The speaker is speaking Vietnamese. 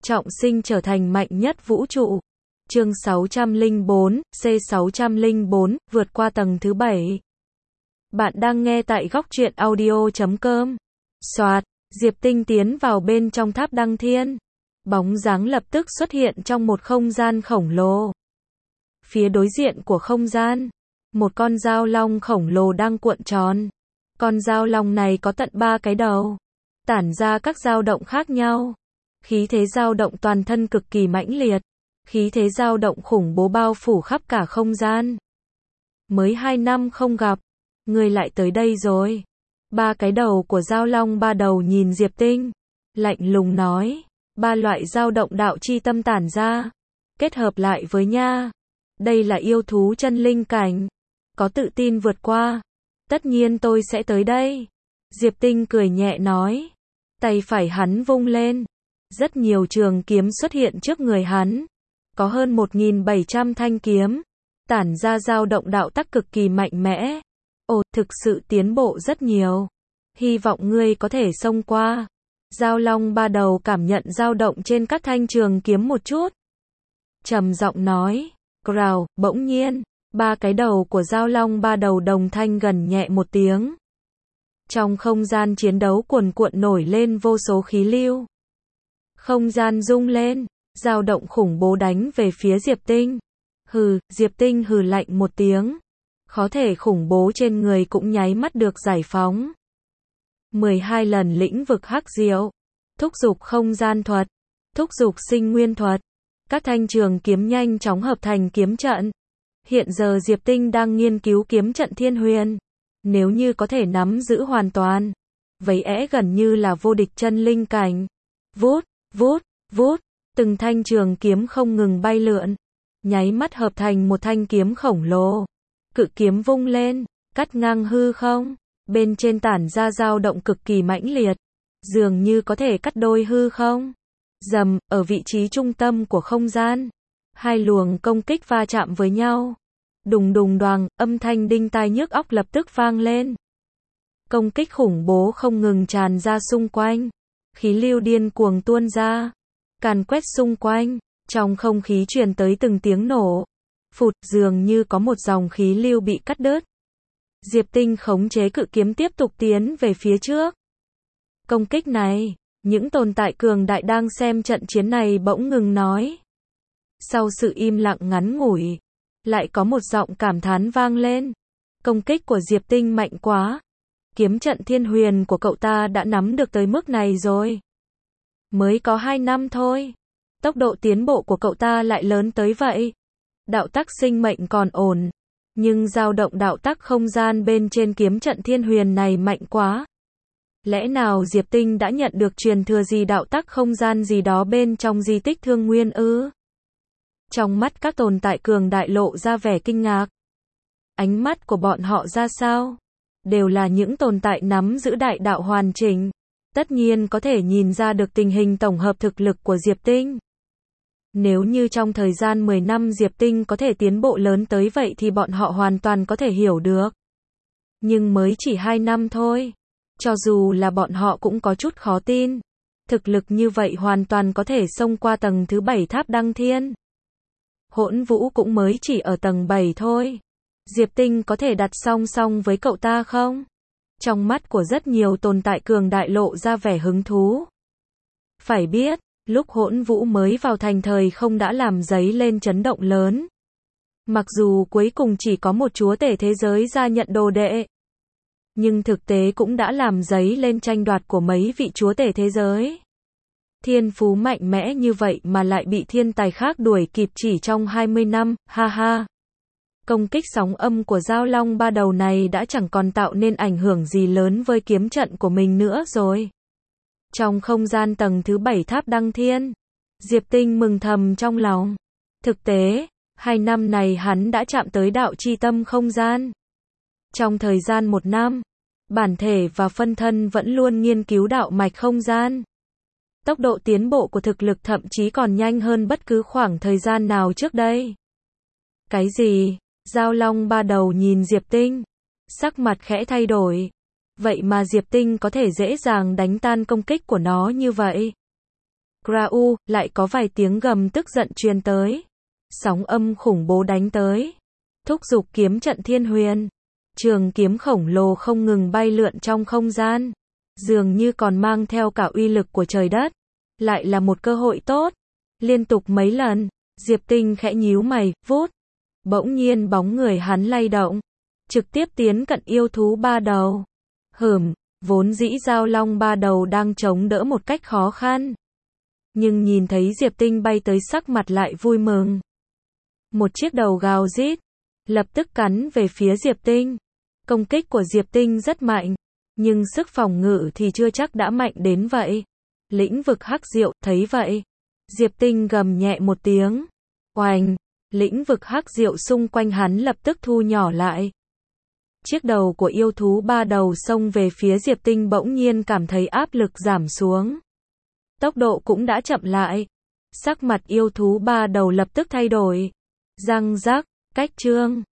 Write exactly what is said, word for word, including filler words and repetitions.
trọng sinh trở thành mạnh nhất vũ trụ. Chương sáu trăm lẻ bốn, C sáu trăm lẻ bốn, vượt qua tầng thứ bảy. Bạn đang nghe tại góc truyện audio chấm com. Soạt, Diệp Tinh tiến vào bên trong tháp Đăng Thiên. Bóng dáng lập tức xuất hiện trong một không gian khổng lồ. Phía đối diện của không gian, một con dao long khổng lồ đang cuộn tròn. Con dao long này có tận ba cái đầu, tản ra các dao động khác nhau. Khí thế dao động toàn thân cực kỳ mãnh liệt. Khí thế dao động khủng bố bao phủ khắp cả không gian. Mới hai năm không gặp, ngươi lại tới đây rồi. Ba cái đầu của dao long ba đầu nhìn Diệp Tinh, lạnh lùng nói, ba loại dao động đạo chi tâm tản ra, kết hợp lại với nha. Đây là yêu thú chân linh cảnh, có tự tin vượt qua. Tất nhiên tôi sẽ tới đây. Diệp Tinh cười nhẹ nói, tay phải hắn vung lên. Rất nhiều trường kiếm xuất hiện trước người hắn. Có hơn một nghìn bảy trăm thanh kiếm, tản ra dao động đạo tắc cực kỳ mạnh mẽ. Ồ, thực sự tiến bộ rất nhiều. Hy vọng ngươi có thể xông qua. Dao long ba đầu cảm nhận dao động trên các thanh trường kiếm một chút. Trầm giọng nói, Growl, bỗng nhiên, ba cái đầu của dao long ba đầu đồng thanh gần nhẹ một tiếng. Trong không gian chiến đấu cuồn cuộn nổi lên vô số khí lưu. Không gian rung lên. Dao động khủng bố đánh về phía Diệp Tinh. Hừ, Diệp Tinh hừ lạnh một tiếng. Khó thể khủng bố trên người cũng nháy mắt được giải phóng. mười hai lần lĩnh vực hắc diệu. Thúc giục không gian thuật. Thúc giục sinh nguyên thuật. Các thanh trường kiếm nhanh chóng hợp thành kiếm trận. Hiện giờ Diệp Tinh đang nghiên cứu kiếm trận Thiên Huyền. Nếu như có thể nắm giữ hoàn toàn, vậy é gần như là vô địch chân linh cảnh. Vút, vút, vút. Từng thanh trường kiếm không ngừng bay lượn, nháy mắt hợp thành một thanh kiếm khổng lồ. Cự kiếm vung lên, cắt ngang hư không, bên trên tản ra dao động cực kỳ mãnh liệt, dường như có thể cắt đôi hư không. Rầm, ở vị trí trung tâm của không gian, hai luồng công kích va chạm với nhau. Đùng đùng đoàng, âm thanh đinh tai nhức óc lập tức vang lên. Công kích khủng bố không ngừng tràn ra xung quanh, khí lưu điên cuồng tuôn ra, càn quét xung quanh, trong không khí truyền tới từng tiếng nổ. Phụt, dường như có một dòng khí lưu bị cắt đứt. Diệp Tinh khống chế cự kiếm tiếp tục tiến về phía trước. Công kích này, những tồn tại cường đại đang xem trận chiến này bỗng ngừng nói. Sau sự im lặng ngắn ngủi, lại có một giọng cảm thán vang lên. Công kích của Diệp Tinh mạnh quá. Kiếm trận Thiên Huyền của cậu ta đã nắm được tới mức này rồi. Mới có hai năm thôi. Tốc độ tiến bộ của cậu ta lại lớn tới vậy. Đạo tắc sinh mệnh còn ổn. Nhưng dao động đạo tắc không gian bên trên kiếm trận Thiên Huyền này mạnh quá. Lẽ nào Diệp Tinh đã nhận được truyền thừa gì đạo tắc không gian gì đó bên trong di tích Thương Nguyên ư? Trong mắt các tồn tại cường đại lộ ra vẻ kinh ngạc. Ánh mắt của bọn họ ra sao? Đều là những tồn tại nắm giữ đại đạo hoàn chỉnh. Tất nhiên có thể nhìn ra được tình hình tổng hợp thực lực của Diệp Tinh. Nếu như trong thời gian mười năm Diệp Tinh có thể tiến bộ lớn tới vậy thì bọn họ hoàn toàn có thể hiểu được. Nhưng mới chỉ hai năm thôi. Cho dù là bọn họ cũng có chút khó tin. Thực lực như vậy hoàn toàn có thể xông qua tầng thứ bảy tháp Đăng Thiên. Hỗn Vũ cũng mới chỉ ở tầng bảy thôi. Diệp Tinh có thể đặt song song với cậu ta không? Trong mắt của rất nhiều tồn tại cường đại lộ ra vẻ hứng thú. Phải biết, lúc Hỗn Vũ mới vào thành thời không đã làm dấy lên chấn động lớn. Mặc dù cuối cùng chỉ có một chúa tể thế giới ra nhận đồ đệ, nhưng thực tế cũng đã làm dấy lên tranh đoạt của mấy vị chúa tể thế giới. Thiên phú mạnh mẽ như vậy mà lại bị thiên tài khác đuổi kịp chỉ trong hai mươi năm, ha ha. Công kích sóng âm của dao long ba đầu này đã chẳng còn tạo nên ảnh hưởng gì lớn với kiếm trận của mình nữa rồi. Trong không gian tầng thứ bảy tháp Đăng Thiên, Diệp Tinh mừng thầm trong lòng. Thực tế, hai năm này hắn đã chạm tới đạo chi tâm không gian. Trong thời gian một năm, bản thể và phân thân vẫn luôn nghiên cứu đạo mạch không gian. Tốc độ tiến bộ của thực lực thậm chí còn nhanh hơn bất cứ khoảng thời gian nào trước đây. Cái gì? Dao long ba đầu nhìn Diệp Tinh, sắc mặt khẽ thay đổi. Vậy mà Diệp Tinh có thể dễ dàng đánh tan công kích của nó như vậy. Grau, lại có vài tiếng gầm tức giận truyền tới. Sóng âm khủng bố đánh tới. Thúc giục kiếm trận thiên huyền. Trường kiếm khổng lồ không ngừng bay lượn trong không gian. Dường như còn mang theo cả uy lực của trời đất. Lại là một cơ hội tốt. Liên tục mấy lần, Diệp Tinh khẽ nhíu mày, vút. Bỗng nhiên bóng người hắn lay động. Trực tiếp tiến cận yêu thú ba đầu. Hửm, vốn dĩ giao long ba đầu đang chống đỡ một cách khó khăn. Nhưng nhìn thấy Diệp Tinh bay tới sắc mặt lại vui mừng. Một chiếc đầu gào rít, lập tức cắn về phía Diệp Tinh. Công kích của Diệp Tinh rất mạnh, nhưng sức phòng ngự thì chưa chắc đã mạnh đến vậy. Lĩnh vực hắc diệu, thấy vậy. Diệp Tinh gầm nhẹ một tiếng. Oành, lĩnh vực hắc diệu xung quanh hắn lập tức thu nhỏ lại. Chiếc đầu của yêu thú ba đầu xông về phía Diệp Tinh bỗng nhiên cảm thấy áp lực giảm xuống. Tốc độ cũng đã chậm lại. Sắc mặt yêu thú ba đầu lập tức thay đổi. Răng rắc, cách chương.